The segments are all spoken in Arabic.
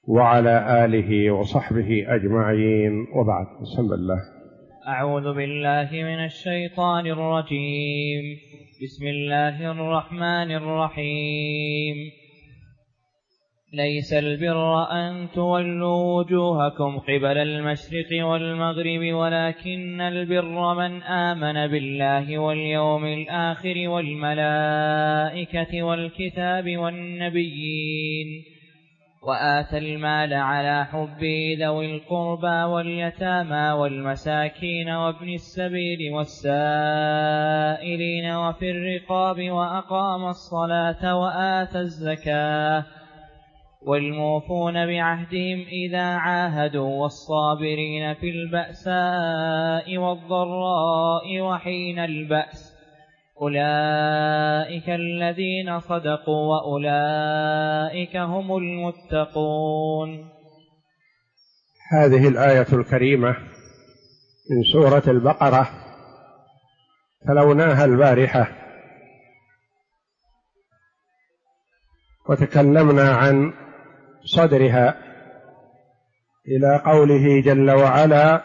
وعلى آله وصحبه أجمعين، وبعد. بسم الله. أعوذ بالله من الشيطان الرجيم. بسم الله الرحمن الرحيم. ليس البر أن تولوا وجوهكم قبل المشرق والمغرب ولكن البر من آمن بالله واليوم الآخر والملائكة والكتاب والنبيين وآتى المال على حبه ذوي القربى واليتامى والمساكين وابن السبيل والسائلين وفي الرقاب وأقام الصلاة وآتى الزكاة والموفون بعهدهم إذا عاهدوا والصابرين في البأساء والضراء وحين البأس أولئك الذين صدقوا وأولئك هم المتقون. هذه الآية الكريمة من سورة البقرة تلوناها البارحة وتكلمنا عن صدرها إلى قوله جل وعلا: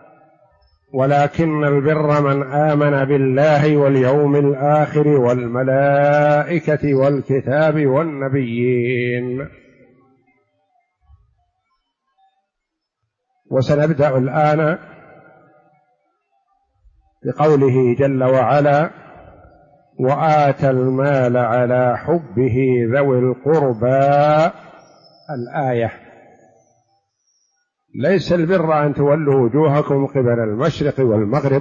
ولكن البر من آمن بالله واليوم الآخر والملائكة والكتاب والنبيين. وسنبدأ الآن بقوله جل وعلا: وآتى المال على حبه ذوي القربى. الآية: ليس البر أن تولوا وجوهكم قبل المشرق والمغرب.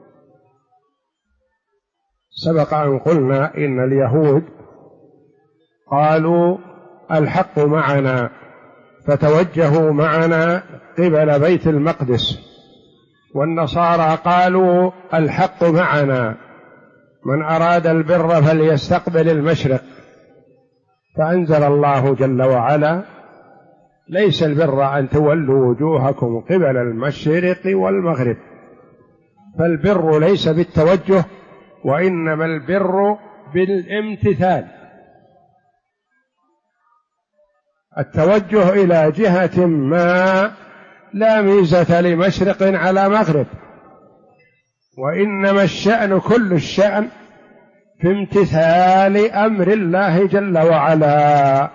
سبق أن قلنا إن اليهود قالوا الحق معنا فتوجهوا معنا قبل بيت المقدس، والنصارى قالوا الحق معنا من أراد البر فليستقبل المشرق. فأنزل الله جل وعلا: ليس البر أن تولوا وجوهكم قبل المشرق والمغرب. فالبر ليس بالتوجه، وإنما البر بالامتثال. التوجه إلى جهة ما لا ميزة لمشرق على مغرب، وإنما الشأن كل الشأن في امتثال أمر الله جل وعلا.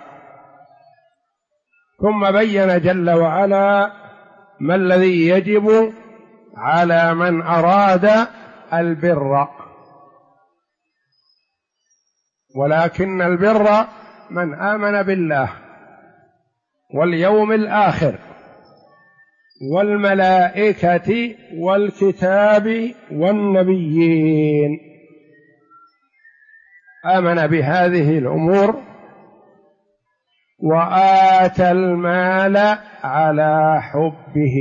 ثم بين جل وعلا ما الذي يجب على من أراد البر: ولكن البر من آمن بالله واليوم الآخر والملائكة والكتاب والنبيين. آمن بهذه الأمور. وآتى المال على حبه.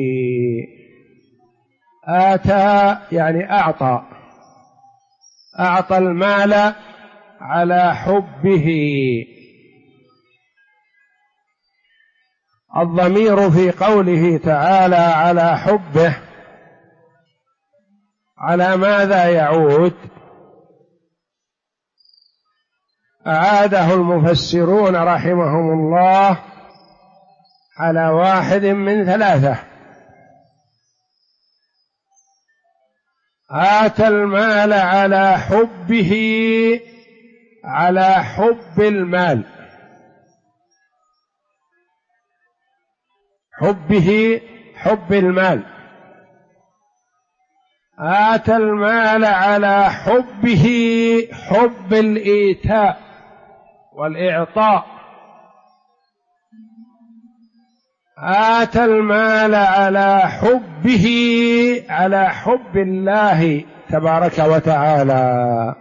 آتى يعني أعطى المال على حبه. الضمير في قوله تعالى على حبه على ماذا يعود؟ أعاده المفسرون رحمهم الله على واحد من ثلاثة: آتى المال على حبه على حب المال، حبه حب المال. آتى المال على حبه حب الإيتاء والإعطاء. آتى المال على حبه على حب الله تبارك وتعالى.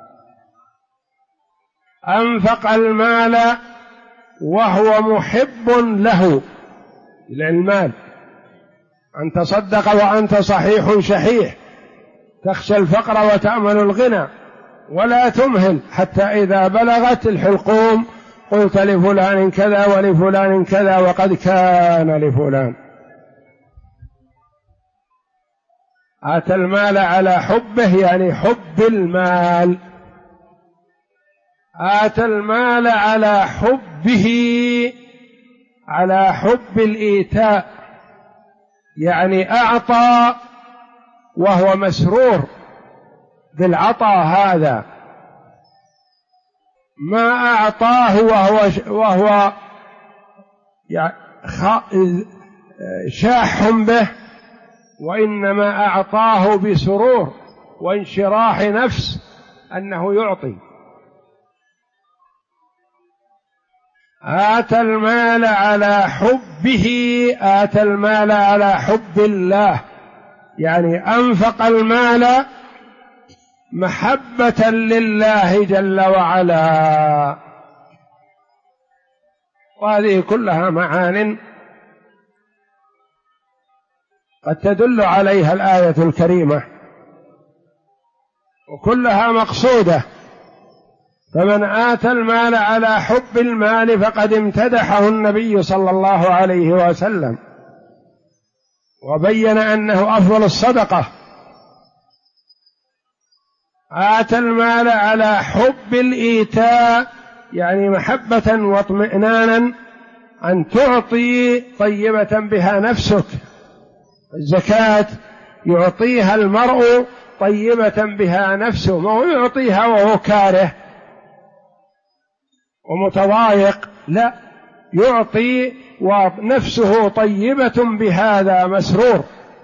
أنفق المال وهو محب له للمال. أن تصدق وأنت صحيح شحيح، تخشى الفقر وتأمل الغنى، ولا تمهل حتى إذا بلغت الحلقوم قلت لفلان كذا ولفلان كذا وقد كان لفلان. آتى المال على حبه يعني حب المال. آتى المال على حبه على حب الإيتاء، يعني أعطى وهو مسرور بالعطاء هذا، ما أعطاه وهو شاح به، وإنما أعطاه بسرور وانشراح نفس أنه يعطي. آتى المال على حبه، آتى المال على حب الله، يعني أنفق المال محبة لله جل وعلا. وهذه كلها معان قد تدل عليها الآية الكريمة، وكلها مقصودة. فمن آتى المال على حب المال فقد امتدحه النبي صلى الله عليه وسلم، وبين أنه أفضل الصدقة. آتى المال على حب الإيتاء، يعني محبة واطمئنانا أن تعطي طيبة بها نفسك. الزكاة يعطيها المرء طيبة بها نفسه، ما هو يعطيها وهو كاره ومتضايق، لا، يعطي ونفسه طيبة بهذا، مسرور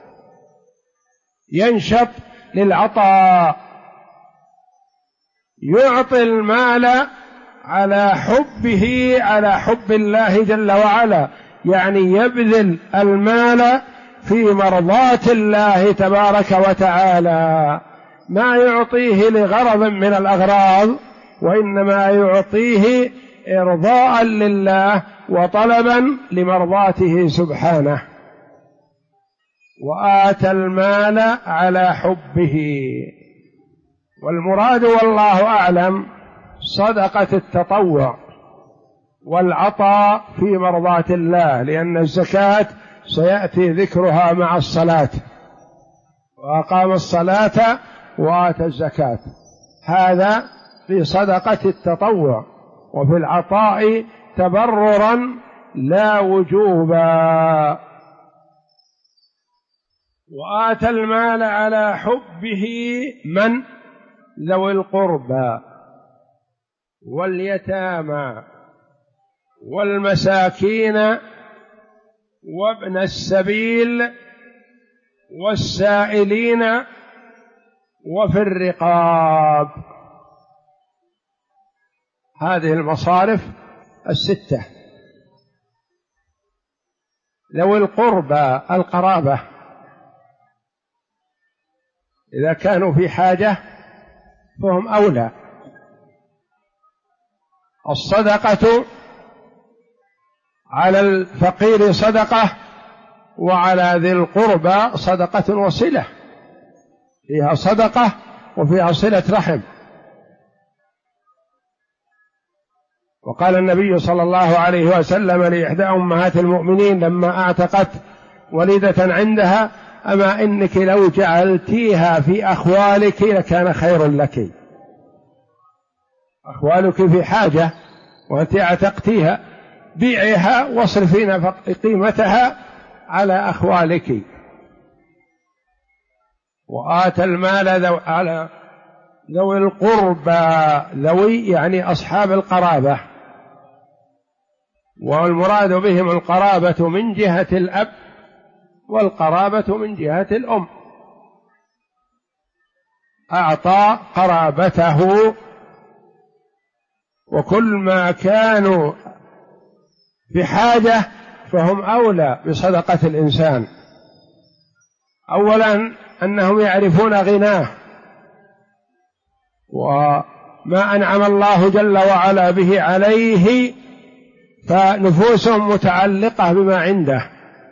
ينشط للعطاء. يعطي المال على حبه، على حب الله جل وعلا، يعني يبذل المال في مرضاة الله تبارك وتعالى، ما يعطيه لغرض من الأغراض، وإنما يعطيه إرضاء لله وطلبا لمرضاته سبحانه. وآتى المال على حبه، والمراد والله أعلم صدقة التطوع والعطاء في مرضاة الله، لأن الزكاة سيأتي ذكرها مع الصلاة، وأقام الصلاة وآتى الزكاة، هذا في صدقة التطوع، وفي العطاء تبررا لا وجوبا. وآتى المال على حبه من؟ ذوي القربى واليتامى والمساكين وابن السبيل والسائلين وفي الرقاب. هذه المصارف الستة. ذوي القربى القرابة، إذا كانوا في حاجة فهم أولى. الصدقة على الفقير صدقة، وعلى ذي القربى صدقة وصلة، فيها صدقة وفيها صلة رحم. وقال النبي صلى الله عليه وسلم لإحدى أمهات المؤمنين لما أعتقت وليدة عندها: أما إنك لو جعلتيها في أخوالك لكان خير لك. أخوالك في حاجة وأنت اعتقتيها، بيعها واصرفين قيمتها على أخوالك. وآتى المال على ذوي القربى، ذوي يعني أصحاب القرابة، والمراد بهم القرابة من جهة الأب والقرابة من جهة الأم. أعطى قرابته، وكل ما كانوا بحاجة فهم أولى بصدقة الإنسان. أولا أنهم يعرفون غناه وما أنعم الله جل وعلا به عليه، فنفوسهم متعلقة بما عنده.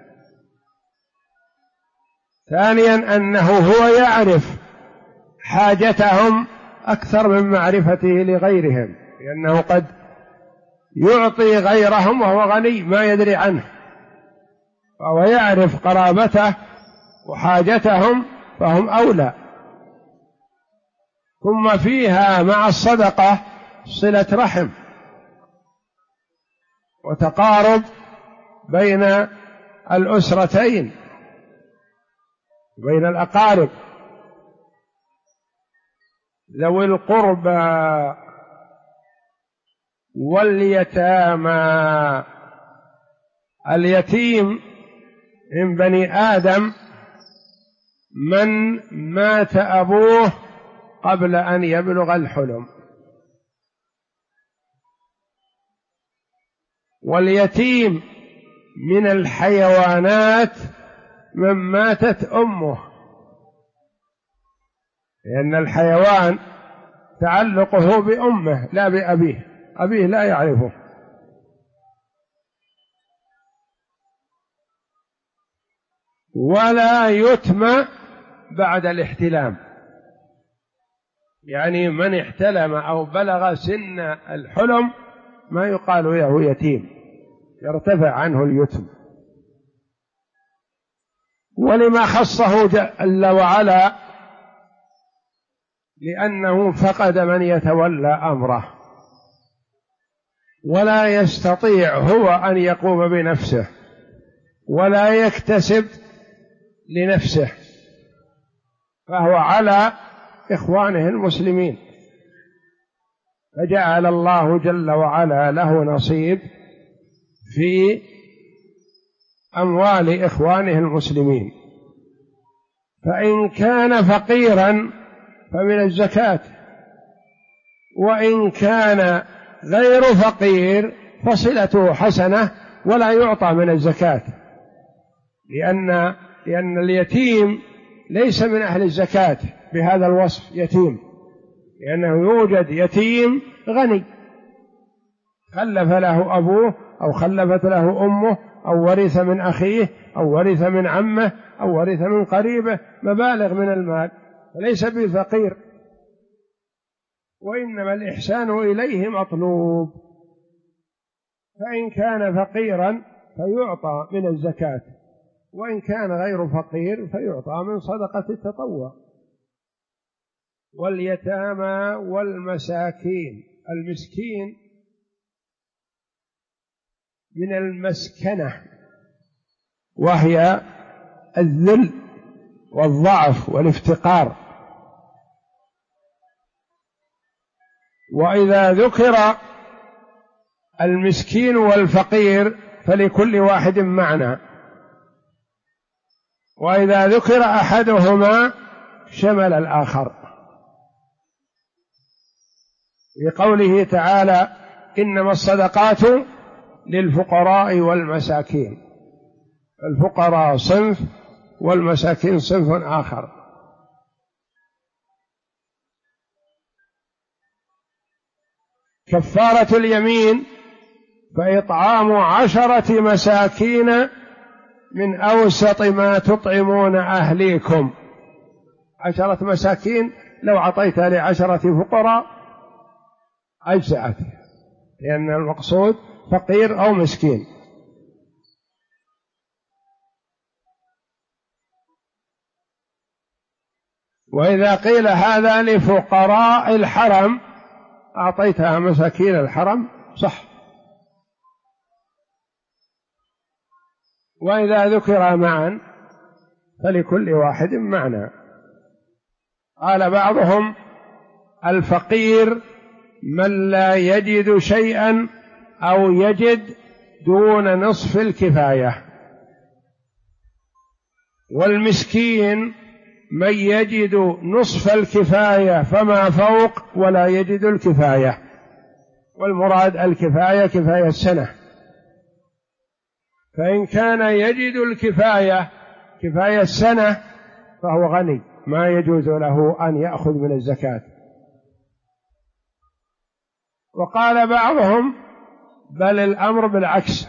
ثانيا أنه هو يعرف حاجتهم أكثر من معرفته لغيرهم، لأنه قد يعطي غيرهم وهو غني ما يدري عنه، فهو يعرف قرابته وحاجتهم فهم أولى. ثم فيها مع الصدقة صلة رحم وتقارب بين الأسرتين، بين الأقارب، ذوي القربى واليتامى. اليتيم من بني آدم من مات أبوه قبل أن يبلغ الحلم، واليتيم من الحيوانات من ماتت أمه، لأن الحيوان تعلقه بأمه لا بأبيه، أبيه لا يعرفه. ولا يتم بعد الاحتلام، يعني من احتلم أو بلغ سن الحلم ما يقال له يتيم، يرتفع عنه اليتم. ولما خصه جل وعلا؟ لأنه فقد من يتولى أمره، ولا يستطيع هو أن يقوم بنفسه، ولا يكتسب لنفسه، فهو على إخوانه المسلمين، فجعل الله جل وعلا له نصيب في أموال إخوانه المسلمين. فإن كان فقيرا فمن الزكاة، وإن كان غير فقير فصلته حسنة ولا يعطى من الزكاة، لأن اليتيم ليس من أهل الزكاة بهذا الوصف يتيم، لأنه يوجد يتيم غني خلف له أبوه أو خلفت له أمه أو ورث من أخيه أو ورث من عمه أو ورث من قريبه مبالغ من المال، فليس بفقير، وإنما الإحسان إليه مطلوب. فإن كان فقيرا فيعطى من الزكاة، وإن كان غير فقير فيعطى من صدقة التطوع. واليتامى والمساكين، المسكين من المسكنة، وهي الذل والضعف والافتقار. وإذا ذكر المسكين والفقير فلكل واحد معنى، وإذا ذكر أحدهما شمل الآخر، لقوله تعالى: إنما الصدقات للفقراء والمساكين. الفقراء صنف والمساكين صنف آخر. كفارة اليمين فإطعام 10 مساكين من أوسط ما تطعمون أهليكم. 10 مساكين لو أعطيتها ل10 فقراء أجزأت، لأن المقصود فقير أو مسكين. وإذا قيل هذا لفقراء الحرم أعطيتها مساكين الحرم صح. وإذا ذكر معا فلكل واحد معنى. قال بعضهم: الفقير من لا يجد شيئا أو يجد دون نصف الكفاية، والمسكين من يجد نصف الكفاية فما فوق ولا يجد الكفاية، والمراد الكفاية كفاية السنة. فإن كان يجد الكفاية كفاية السنة فهو غني، ما يجوز له أن يأخذ من الزكاة. وقال بعضهم: بل الأمر بالعكس،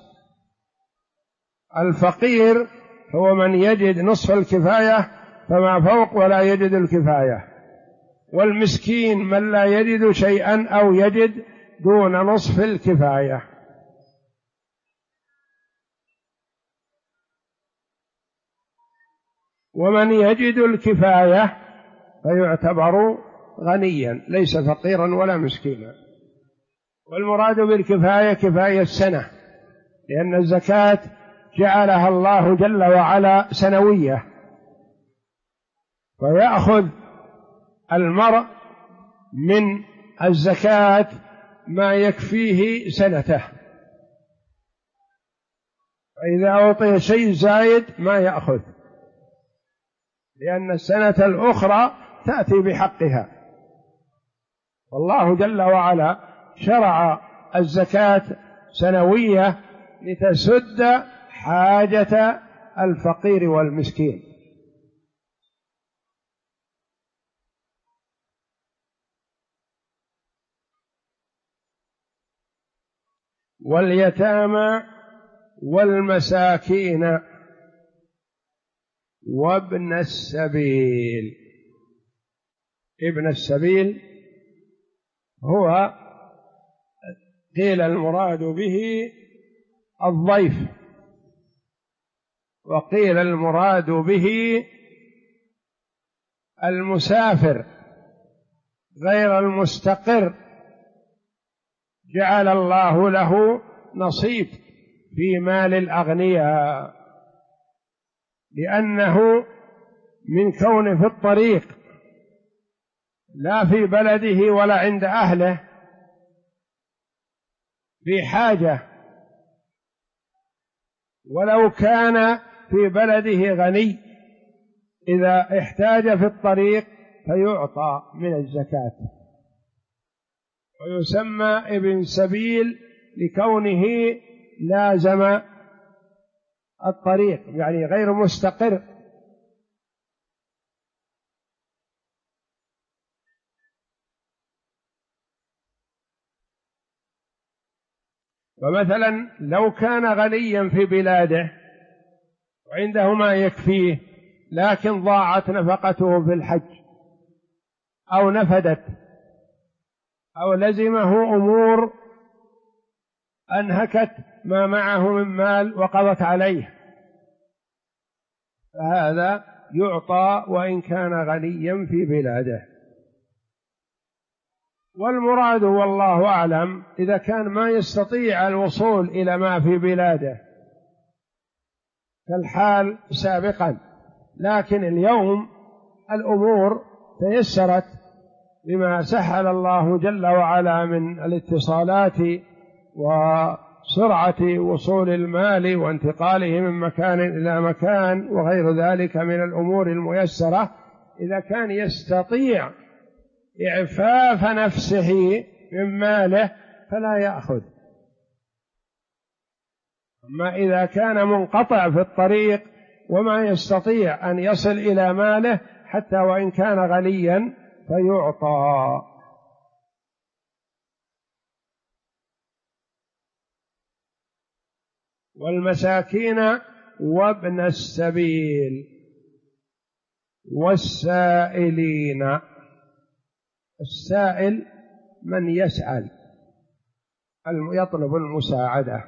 الفقير هو من يجد نصف الكفاية فما فوق ولا يجد الكفاية، والمسكين من لا يجد شيئا أو يجد دون نصف الكفاية. ومن يجد الكفاية فيعتبر غنيا ليس فقيرا ولا مسكينا. والمراد بالكفاية كفاية السنة، لأن الزكاة جعلها الله جل وعلا سنوية، فيأخذ المرء من الزكاة ما يكفيه سنته، فإذا أعطي شيء زايد ما يأخذ، لأن السنة الأخرى تأتي بحقها. والله جل وعلا شرع الزكاة سنوية لتسد حاجة الفقير والمسكين. واليتامى والمساكين وابن السبيل. ابن السبيل هو قيل المراد به الضيف، وقيل المراد به المسافر غير المستقر، جعل الله له نصيب في مال الأغنياء، لأنه من كونه في الطريق لا في بلده ولا عند أهله في حاجة، ولو كان في بلده غني إذا احتاج في الطريق فيعطى من الزكاة. ويسمى ابن سبيل لكونه لازم الطريق، يعني غير مستقر. ومثلا لو كان غنيا في بلاده وعنده ما يكفيه، لكن ضاعت نفقته في الحج أو نفدت أو لزمه أمور أنهكت ما معه من مال وقضت عليه، فهذا يعطى وإن كان غنيا في بلاده. والمراد والله أعلم إذا كان ما يستطيع الوصول إلى ما في بلاده كالحال سابقا، لكن اليوم الأمور تيسرت بما سهل الله جل وعلا من الاتصالات وسرعة وصول المال وانتقاله من مكان إلى مكان وغير ذلك من الأمور الميسرة. إذا كان يستطيع إعفاف نفسه من ماله فلا يأخذ. أما إذا كان منقطع في الطريق وما يستطيع أن يصل إلى ماله حتى وإن كان غنيا فيعطى. والمساكين وابن السبيل والسائلين. السائل من يسأل يطلب المساعدة،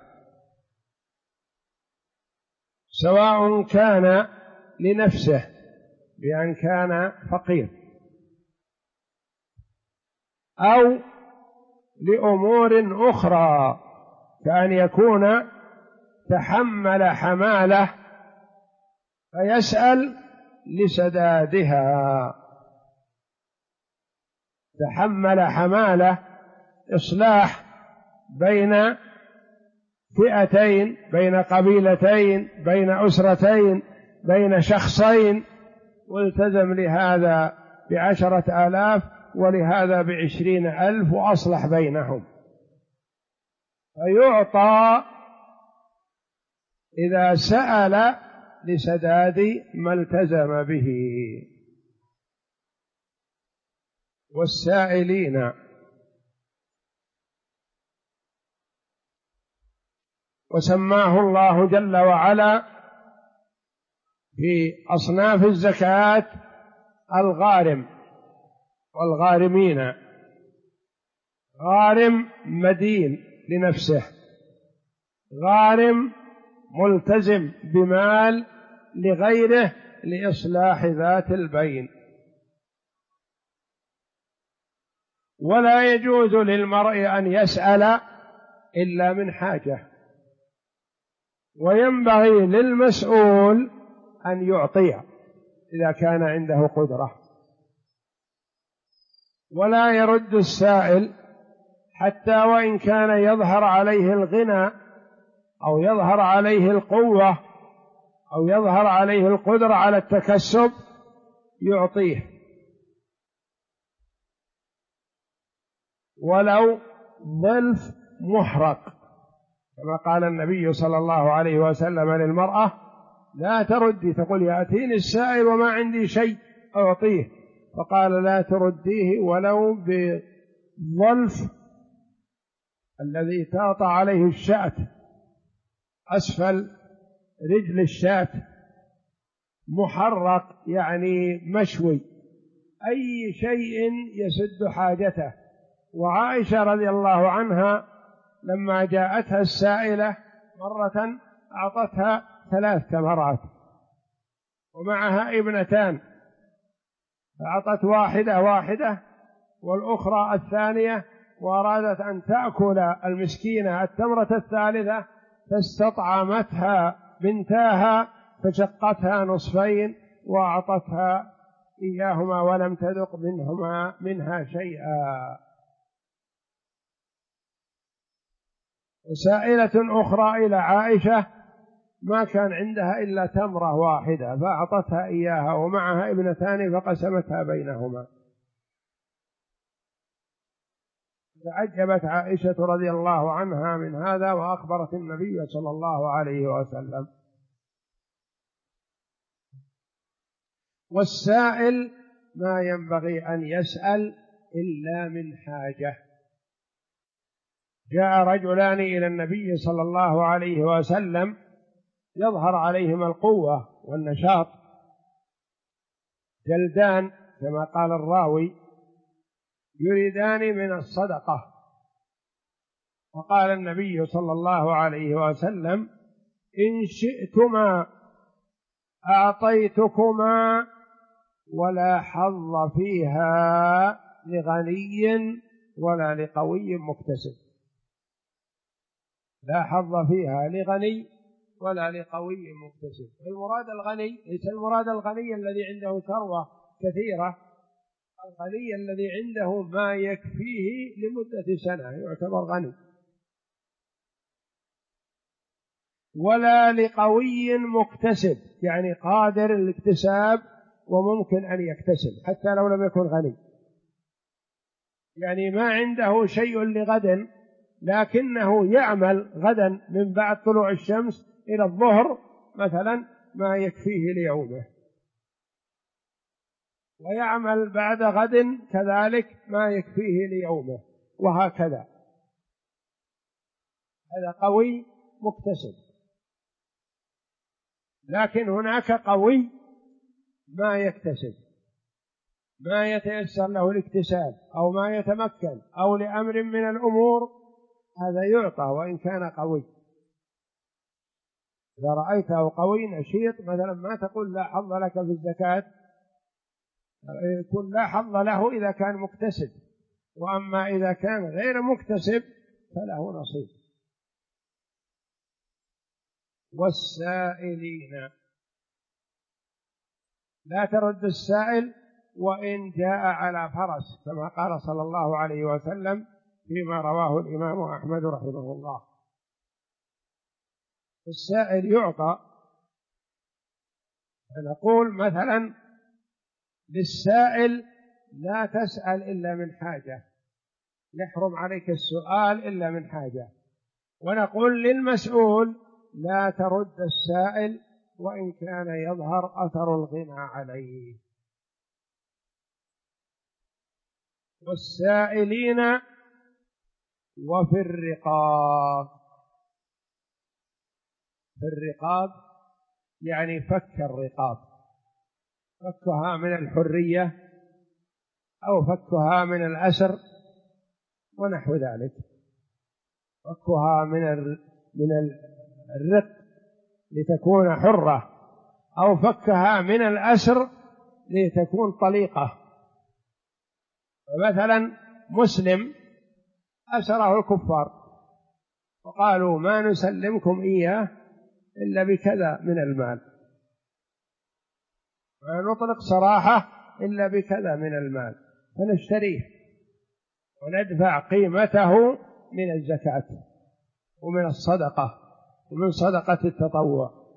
سواء كان لنفسه بأن كان فقير أو لأمور أخرى، كأن يكون تحمل حمالة فيسأل لسدادها. تحمل حمالة إصلاح بين فئتين، بين قبيلتين، بين أسرتين، بين شخصين، والتزم لهذا ب10,000 ولهذا ب20,000 وأصلح بينهم، فيعطى إذا سأل لسداد ما التزم به. والسائلين وسماه الله جل وعلا في أصناف الزكاة الغارم والغارمين. غارم مدين لنفسه، غارم ملتزم بمال لغيره لإصلاح ذات البين. ولا يجوز للمرء أن يسأل إلا من حاجة، وينبغي للمسؤول أن يعطي إذا كان عنده قدرة، ولا يرد السائل حتى وإن كان يظهر عليه الغنى أو يظهر عليه القوة أو يظهر عليه القدرة على التكسب يعطيه ولو ظلف محرق، كما قال النبي صلى الله عليه وسلم للمرأة: لا تردي، تقول يأتيني السائل وما عندي شيء أعطيه، فقال: لا ترديه ولو بظلف الذي تعطى عليه الشاة، أسفل رجل الشاة، محرق يعني مشوي، أي شيء يسد حاجته. وعائشة رضي الله عنها لما جاءتها السائلة مرة أعطتها 3 تمرات ومعها ابنتان، فأعطت واحدة والأخرى الثانية، وأرادت أن تأكل المسكينة التمرة الثالثة، فاستطعمتها بنتاها فشقتها نصفين وأعطتها إياهما ولم تذق منها شيئا. وسائلة أخرى إلى عائشة ما كان عندها إلا تمرة واحدة فأعطتها إياها ومعها ابنتان فقسمتها بينهما. تعجبت عائشة رضي الله عنها من هذا وأخبرت النبي صلى الله عليه وسلم. والسائل ما ينبغي أن يسأل إلا من حاجة. جاء رجلان إلى النبي صلى الله عليه وسلم يظهر عليهما القوة والنشاط، جلدان كما قال الراوي، يريدان من الصدقة، فقال النبي صلى الله عليه وسلم: إن شئتما أعطيتكما ولا حظ فيها لغني ولا لقوي مكتسب. لا حظ فيها لغني ولا لقوي مكتسب. المراد الغني ليس المراد الغني الذي عنده ثروة كثيرة، الغني الذي عنده ما يكفيه لمدة سنة يعتبر غني، ولا لقوي مكتسب يعني قادر الاكتساب وممكن أن يكتسب حتى لو لم يكن غني، يعني ما عنده شيء لغد لكنه يعمل غدا من بعد طلوع الشمس إلى الظهر مثلا ما يكفيه ليومه، ويعمل بعد غد كذلك ما يكفيه ليومه، وهكذا. هذا قوي مكتسب. لكن هناك قوي ما يكتسب، ما يتيسر له الاكتساب أو ما يتمكن أو لأمر من الأمور، هذا يعطى وإن كان قوي. إذا رأيته قوي نشيط مثلا ما تقول لا حظ لك في الزكاة، يكون لا حظ له إذا كان مكتسب، وأما إذا كان غير مكتسب فله نصيب. والسائلين لا ترد السائل وإن جاء على فرس، كما قال صلى الله عليه وسلم فيما رواه الإمام أحمد رحمه الله. السائل يعطى. فنقول مثلا للسائل: لا تسأل إلا من حاجة، يحرم عليك السؤال إلا من حاجة. ونقول للمسؤول: لا ترد السائل وإن كان يظهر أثر الغنى عليه. والسائلين وفي الرقاب. في الرقاب يعني فك الرقاب، فكها من الحرية أو فكها من الأسر ونحو ذلك، فكها من الرق لتكون حرة، أو فكها من الأسر لتكون طليقة. فمثلا مسلم أسره الكفار وقالوا: ما نسلمكم إياه إلا بكذا من المال، ما نطلق صراحة إلا بكذا من المال، فنشتريه وندفع قيمته من الزكاة ومن الصدقة ومن صدقة التطوع،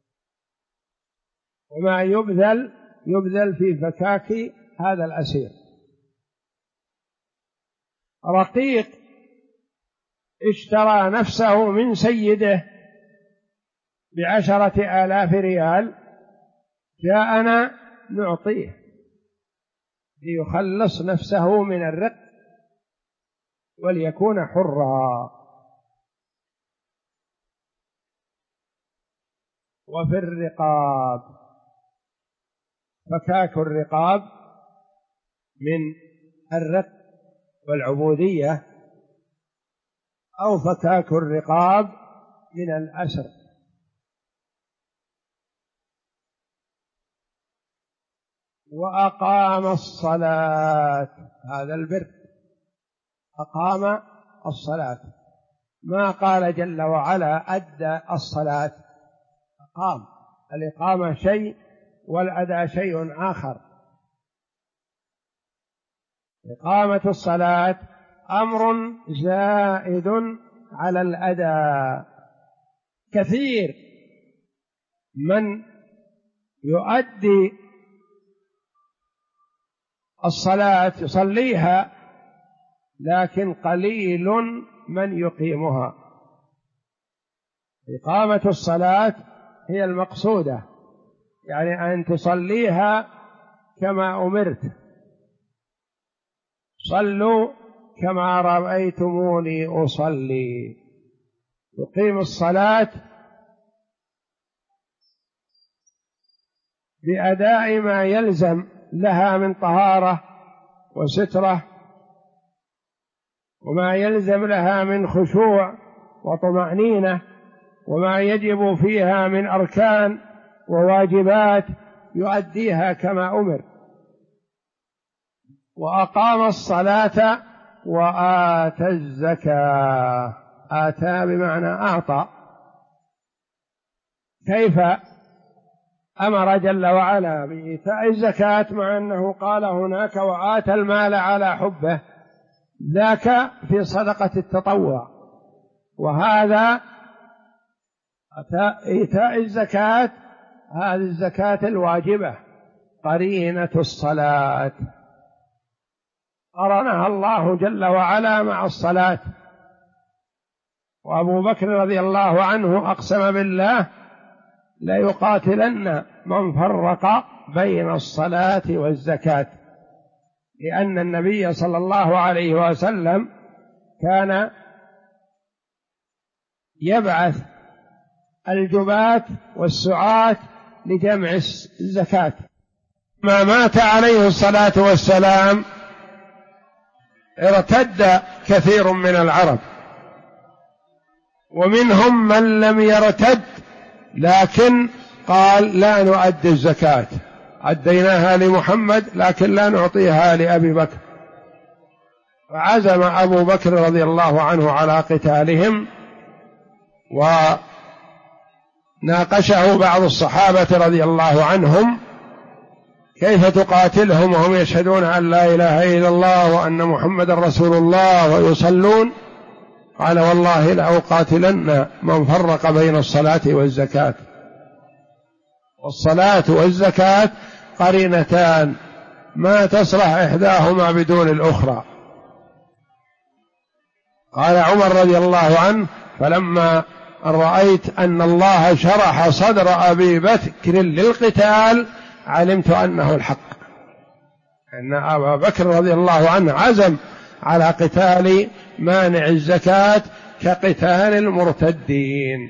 وما يبذل في فكاك هذا الأسير. رقيق اشترى نفسه من سيده ب10,000 ريال، جاءنا نعطيه ليخلص نفسه من الرق وليكون حرا. وفي الرقاب، فكاك الرقاب من الرق والعبودية، أو فكاك الرقاب من الأسر. وأقام الصلاة، هذا البر، أقام الصلاة، ما قال جل وعلا أدى الصلاة، أقام. الإقامة شيء والأداء شيء آخر. إقامة الصلاة أمر زائد على الأداء. كثير من يؤدي الصلاة يصليها، لكن قليل من يقيمها. إقامة الصلاة هي المقصودة، يعني أن تصليها كما أمرت، صلوا كما رأيتموني أصلي. تقيم الصلاة بأداء ما يلزم لها من طهارة وسترة، وما يلزم لها من خشوع وطمأنينة، وما يجب فيها من أركان وواجبات يؤديها كما أمر. وأقام الصلاة وآتى الزكاة. آتى بمعنى أعطى. كيف أمر جل وعلا بإيتاء الزكاة مع أنه قال هناك وآتى المال على حبه؟ ذاك في صدقة التطوع، وهذا إيتاء الزكاة، هذه الزكاة الواجبة قرينة الصلاة، قرنها الله جل وعلا مع الصلاة. وأبو بكر رضي الله عنه أقسم بالله ليقاتلن من فرق بين الصلاة والزكاة، لأن النبي صلى الله عليه وسلم كان يبعث الجباة والسعاة لجمع الزكاة. ما مات عليه الصلاة والسلام ارتد كثير من العرب، ومنهم من لم يرتد لكن قال لا نؤدي الزكاة، أديناها لمحمد لكن لا نعطيها لأبي بكر. فعزم أبو بكر رضي الله عنه على قتالهم، وناقشه بعض الصحابة رضي الله عنهم كيف تقاتلهم وهم يشهدون أن لا إله إلا الله وأن محمد رسول الله ويصلون؟ قال والله لأقاتلن من فرق بين الصلاة والزكاة. والصلاة والزكاة قرينتان ما تصلح إحداهما بدون الأخرى. قال عمر رضي الله عنه فلما رأيت أن الله شرح صدر أبي بكر للقتال علمت أنه الحق، أن أبا بكر رضي الله عنه عزم على قتال مانع الزكاة كقتال المرتدين.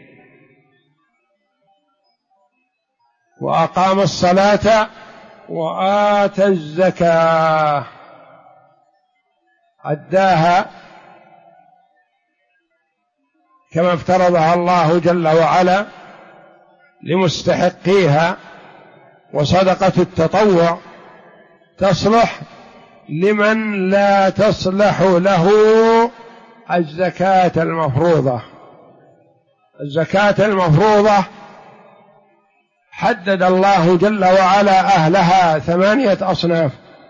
وأقام الصلاة وآتى الزكاة، أداها كما افترضها الله جل وعلا لمستحقيها. وصدقة التطوع تصلح لمن لا تصلح له الزكاة المفروضة. الزكاة المفروضة حدد الله جل وعلا أهلها 8 أصناف.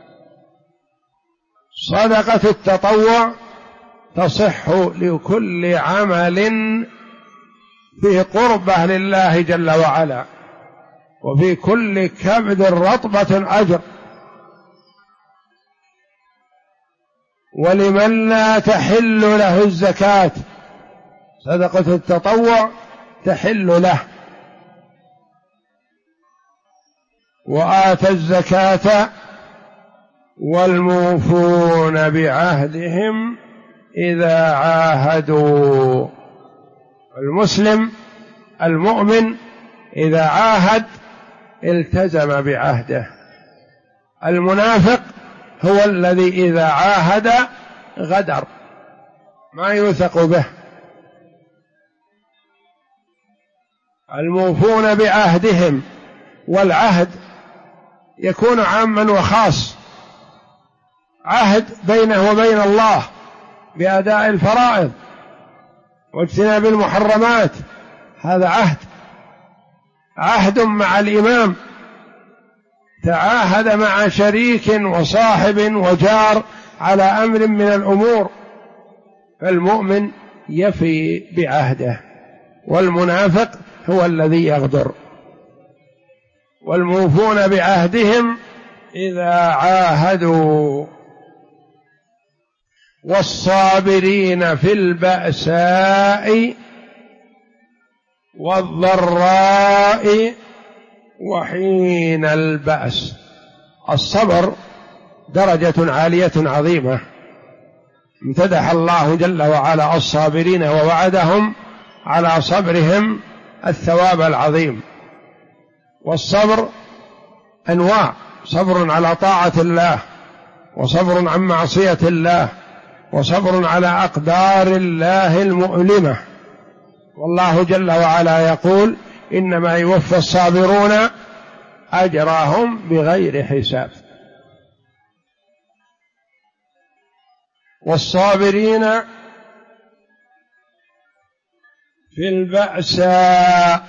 صدقة التطوع تصح لكل عمل في قربة لله جل وعلا، وفي كل كبد رطبة أجر. ولمن لا تحل له الزكاة، صدقة التطوع تحل له. وآتى الزكاة والموفون بعهدهم إذا عاهدوا. المسلم المؤمن إذا عاهد التزم بعهده. المنافق هو الذي إذا عاهد غدر، ما يوثق به. الموفون بعهدهم، والعهد يكون عاما وخاص. عهد بينه وبين الله بأداء الفرائض واجتناب المحرمات، هذا عهد. عهد مع الإمام، تعاهد مع شريك وصاحب وجار على أمر من الأمور، فالمؤمن يفي بعهده، والمنافق هو الذي يغدر. والموفون بعهدهم إذا عاهدوا، والصابرين في البأساء والضراء وحين البأس. الصبر درجة عالية عظيمة، امتدح الله جل وعلا الصابرين ووعدهم على صبرهم الثواب العظيم. والصبر أنواع: صبر على طاعة الله، وصبر عن معصية الله، وصبر على أقدار الله المؤلمة. والله جل وعلا يقول: إنما يوفى الصابرون أجرهم بغير حساب. والصابرين في البأساء،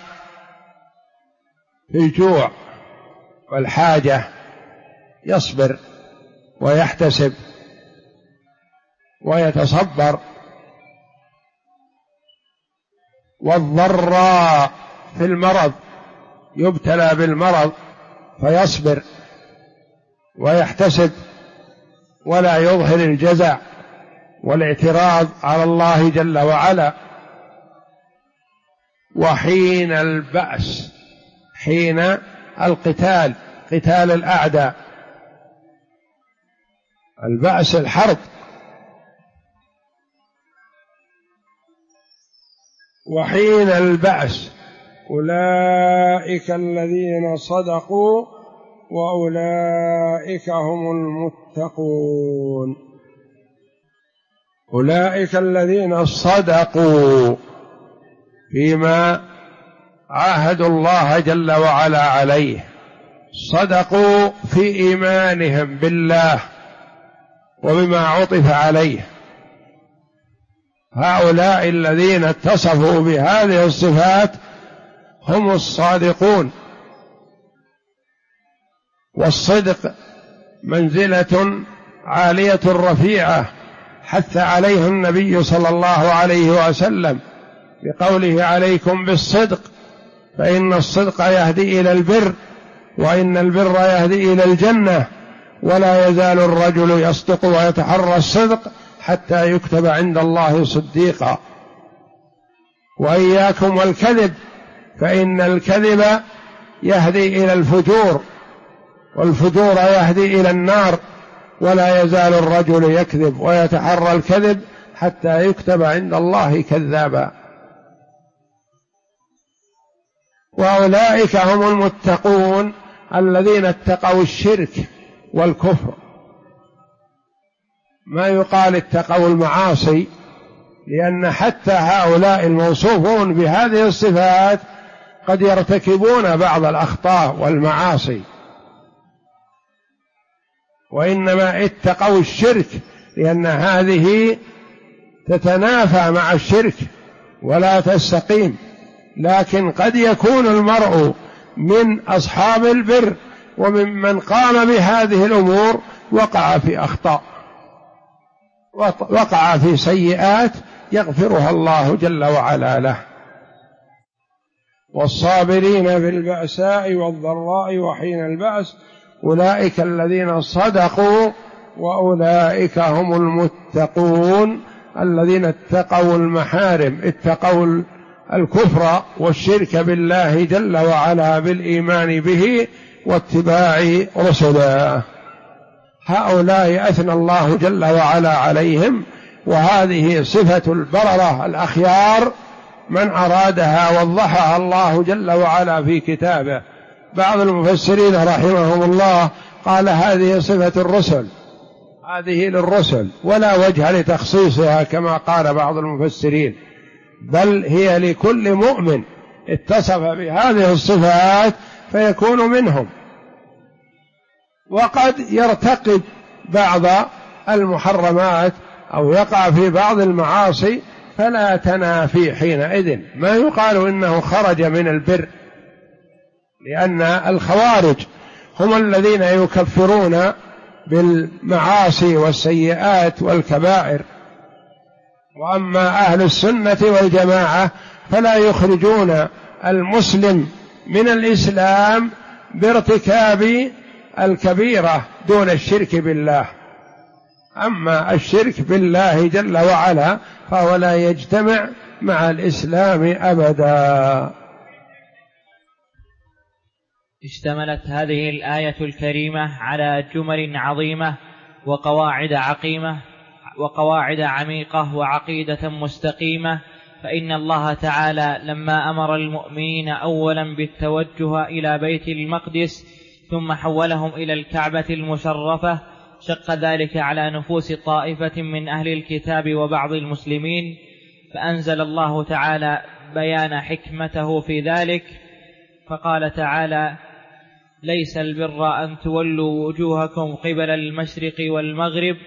في الجوع والحاجة يصبر ويحتسب ويتصبر. والضراء في المرض، يبتلى بالمرض فيصبر ويحتسب ولا يظهر الجزع والاعتراض على الله جل وعلا. وحين البأس، حين القتال، قتال الأعداء، البأس الحرب. وحين البأس أولئك الذين صدقوا وأولئك هم المتقون. أولئك الذين صدقوا فيما عاهدوا الله جل وعلا عليه، صدقوا في إيمانهم بالله وبما عطف عليه. هؤلاء الذين اتصفوا بهذه الصفات هم الصادقون. والصدق منزلة عالية رفيعة حث عليه النبي صلى الله عليه وسلم بقوله: عليكم بالصدق فإن الصدق يهدي إلى البر، وإن البر يهدي إلى الجنة، ولا يزال الرجل يصدق ويتحرى الصدق حتى يكتب عند الله صديقا. وإياكم والكذب فإن الكذب يهدي إلى الفجور، والفجور يهدي إلى النار، ولا يزال الرجل يكذب ويتحرى الكذب حتى يكتب عند الله كذابا. وأولئك هم المتقون الذين اتقوا الشرك والكفر. ما يقال اتقوا المعاصي، لأن حتى هؤلاء الموصوفون بهذه الصفات قد يرتكبون بعض الأخطاء والمعاصي، وإنما اتقوا الشرك لأن هذه تتنافى مع الشرك ولا تستقيم. لكن قد يكون المرء من أصحاب البر وممن قام بهذه الأمور وقع في أخطاء، وقع في سيئات يغفرها الله جل وعلا له. والصابرين في البأساء والضراء وحين البأس أولئك الذين صدقوا وأولئك هم المتقون الذين اتقوا المحارم، اتقوا الكفر والشرك بالله جل وعلا بالإيمان به واتباع رسله. هؤلاء أثنى الله جل وعلا عليهم، وهذه صفة البررة الأخيار من أرادها وضحها الله جل وعلا في كتابه. بعض المفسرين رحمهم الله قال هذه صفة الرسل، هذه للرسل ولا وجه لتخصيصها كما قال بعض المفسرين، بل هي لكل مؤمن اتصف بهذه الصفات فيكون منهم. وقد يرتكب بعض المحرمات أو يقع في بعض المعاصي فلا تنافي حينئذ، ما يقال إنه خرج من البر، لأن الخوارج هم الذين يكفرون بالمعاصي والسيئات والكبائر، وأما أهل السنة والجماعة فلا يخرجون المسلم من الإسلام بارتكاب الكبيرة دون الشرك بالله. أما الشرك بالله جل وعلا فهو لا يجتمع مع الإسلام أبدا. اشتملت هذه الآية الكريمة على جمل عظيمة وقواعد عميقة وعقيدة مستقيمة. فإن الله تعالى لما أمر المؤمنين أولا بالتوجه إلى بيت المقدس ثم حولهم إلى الكعبة المشرفة، شق ذلك على نفوس طائفة من أهل الكتاب وبعض المسلمين، فأنزل الله تعالى بيان حكمته في ذلك، فقال تعالى: ليس البر أن تولوا وجوهكم قبل المشرق والمغرب.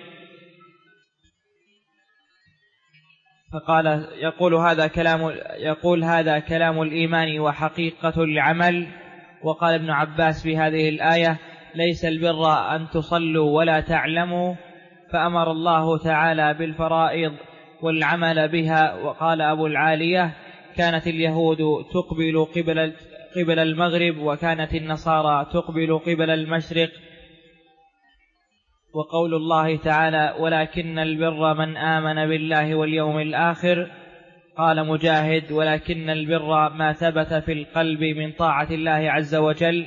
فقال يقول هذا كلام الإيمان وحقيقة العمل. وقال ابن عباس في هذه الآية: ليس البر أن تصلوا ولا تعلموا، فأمر الله تعالى بالفرائض والعمل بها. وقال أبو العالية: كانت اليهود تقبل قبل المغرب، وكانت النصارى تقبل قبل المشرق. وقول الله تعالى: ولكن البر من آمن بالله واليوم الآخر. قال مجاهد: ولكن البر ما ثبت في القلب من طاعة الله عز وجل.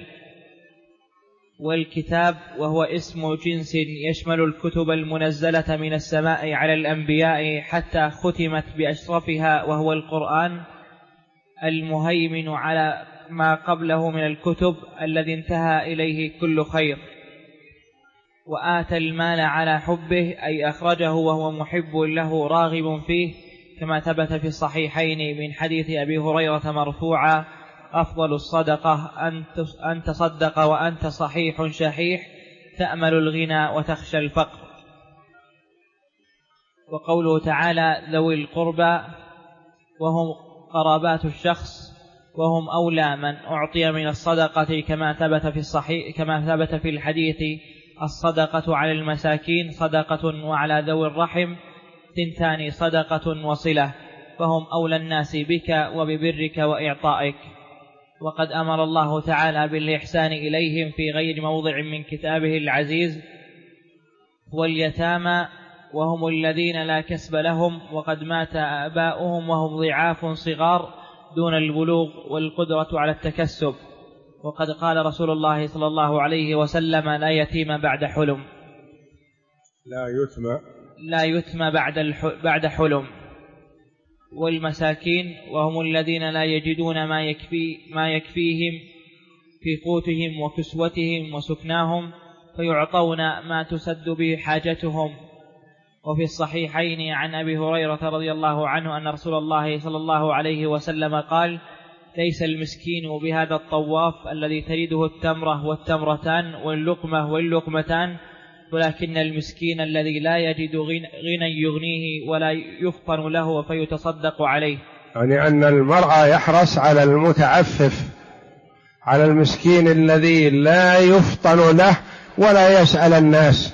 والكتاب وهو اسم جنس يشمل الكتب المنزلة من السماء على الأنبياء حتى ختمت بأشرفها، وهو القرآن المهيمن على ما قبله من الكتب الذي انتهى إليه كل خير. وآتى المال على حبه، أي أخرجه وهو محب له راغب فيه، كما ثبت في الصحيحين من حديث أبي هريرة مرفوعا: أفضل الصدقة أن تصدق وأنت صحيح شحيح تأمل الغنى وتخشى الفقر. وقوله تعالى: ذوي القربى، وهم قرابات الشخص، وهم أولى من أعطي من الصدقة، كما ثبت في الحديث: الصدقة على المساكين صدقة، وعلى ذوي الرحم ثنتان صدقة وصلة، فهم أولى الناس بك وببرك وإعطائك. وقد أمر الله تعالى بالإحسان إليهم في غير موضع من كتابه العزيز. واليتامى وهم الذين لا كسب لهم وقد مات آباؤهم وهم ضعاف صغار دون البلوغ والقدرة على التكسب. وقد قال رسول الله صلى الله عليه وسلم: لا يتيم بعد حلم، لا يتم بعد حلم. والمساكين وهم الذين لا يجدون ما يكفيهم في قوتهم وكسوتهم وسكناهم، فيعطون ما تسد به حاجتهم. وفي الصحيحين عن أبي هريرة رضي الله عنه أن رسول الله صلى الله عليه وسلم قال: ليس المسكين بهذا الطواف الذي تريده التمرة والتمرتان واللقمة واللقمتان، ولكن المسكين الذي لا يجد غنى يغنيه ولا يفطن له فيتصدق عليه. يعني أن المرأة يحرص على المتعفف على المسكين الذي لا يفطن له ولا يسأل الناس.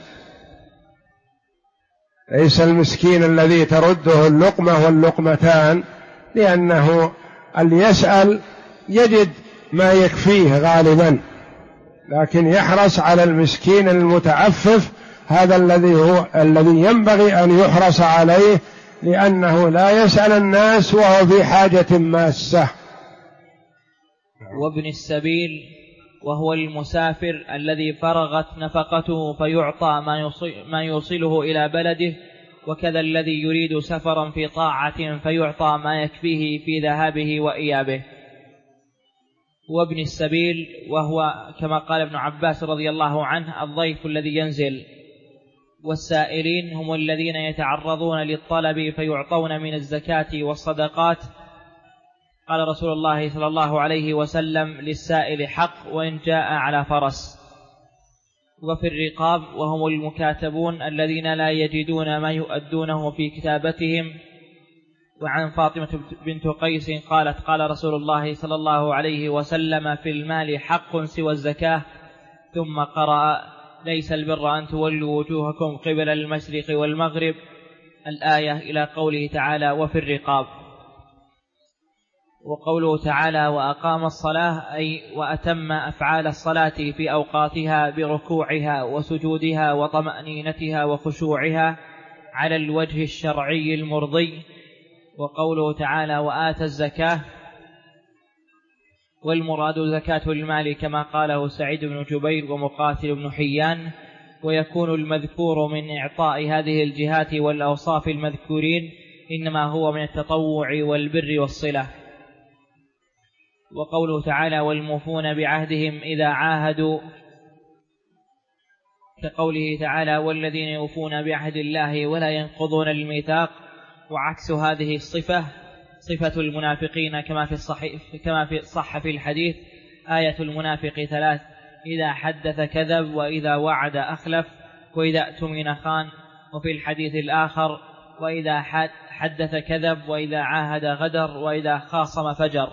ليس المسكين الذي ترده اللقمة واللقمتان، لأنه اللي يسأل يجد ما يكفيه غالبا، لكن يحرص على المسكين المتعفف، هذا الذي ينبغي أن يحرص عليه، لأنه لا يسأل الناس وهو في حاجة ماسة. وابن السبيل وهو المسافر الذي فرغت نفقته فيعطى ما يوصله إلى بلده، وكذا الذي يريد سفرا في طاعة فيعطى ما يكفيه في ذهابه وإيابه. وابن السبيل وهو كما قال ابن عباس رضي الله عنه الضيف الذي ينزل. والسائلين هم الذين يتعرضون للطلب فيعطون من الزكاة والصدقات. قال رسول الله صلى الله عليه وسلم: للسائل حق وإن جاء على فرس. وفي الرقاب وهم المكاتبون الذين لا يجدون ما يؤدونه في كتابتهم. وعن فاطمة بنت قيس قالت: قال رسول الله صلى الله عليه وسلم: في المال حق سوى الزكاة. ثم قرأ: ليس البر أن تولوا وجوهكم قبل المشرق والمغرب، الآية إلى قوله تعالى: وفي الرقاب. وقوله تعالى: وأقام الصلاة أي وأتم أفعال الصلاة في أوقاتها بركوعها وسجودها وطمأنينتها وخشوعها على الوجه الشرعي المرضي. وقوله تعالى: وآتى الزكاة، والمراد زكاة المال كما قاله سعيد بن جبير ومقاتل بن حيان. ويكون المذكور من إعطاء هذه الجهات والأوصاف المذكورين إنما هو من التطوع والبر والصلة. وقوله تعالى: والموفون بعهدهم إذا عاهدوا، كقوله تعالى: والذين يوفون بعهد الله ولا ينقضون الميثاق. وعكس هذه الصفة صفة المنافقين كما في صح في الحديث: آية المنافق 3: إذا حدث كذب وإذا وعد أخلف وإذا اؤتمن خان. وفي الحديث الآخر: وإذا حدث كذب وإذا عاهد غدر وإذا خاصم فجر.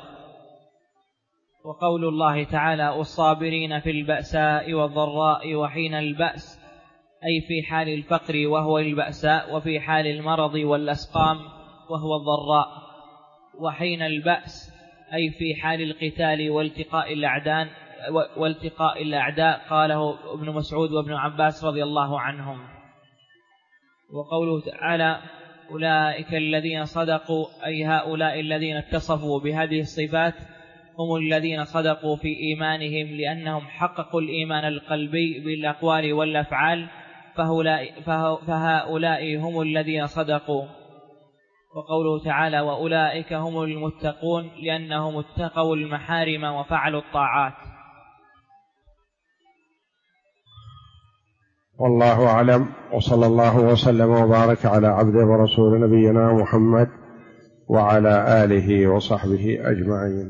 وقول الله تعالى: الصابرين في البأساء والضراء وحين البأس، أي في حال الفقر وهو البأساء، وفي حال المرض والأسقام وهو الضراء. وحين البأس أي في حال القتال والتقاء الأعداء، قاله ابن مسعود وابن عباس رضي الله عنهم. وقوله تعالى: أولئك الذين صدقوا، أي هؤلاء الذين اتصفوا بهذه الصفات هم الذين صدقوا في إيمانهم، لأنهم حققوا الإيمان القلبي بالأقوال والأفعال، فهؤلاء هم الذين صدقوا. وقوله تعالى: وأولئك هم المتقون، لأنهم اتقوا المحارم وفعلوا الطاعات. والله أعلم، وصلى الله وسلم وبارك على عبده ورسول نبينا محمد وعلى آله وصحبه أجمعين.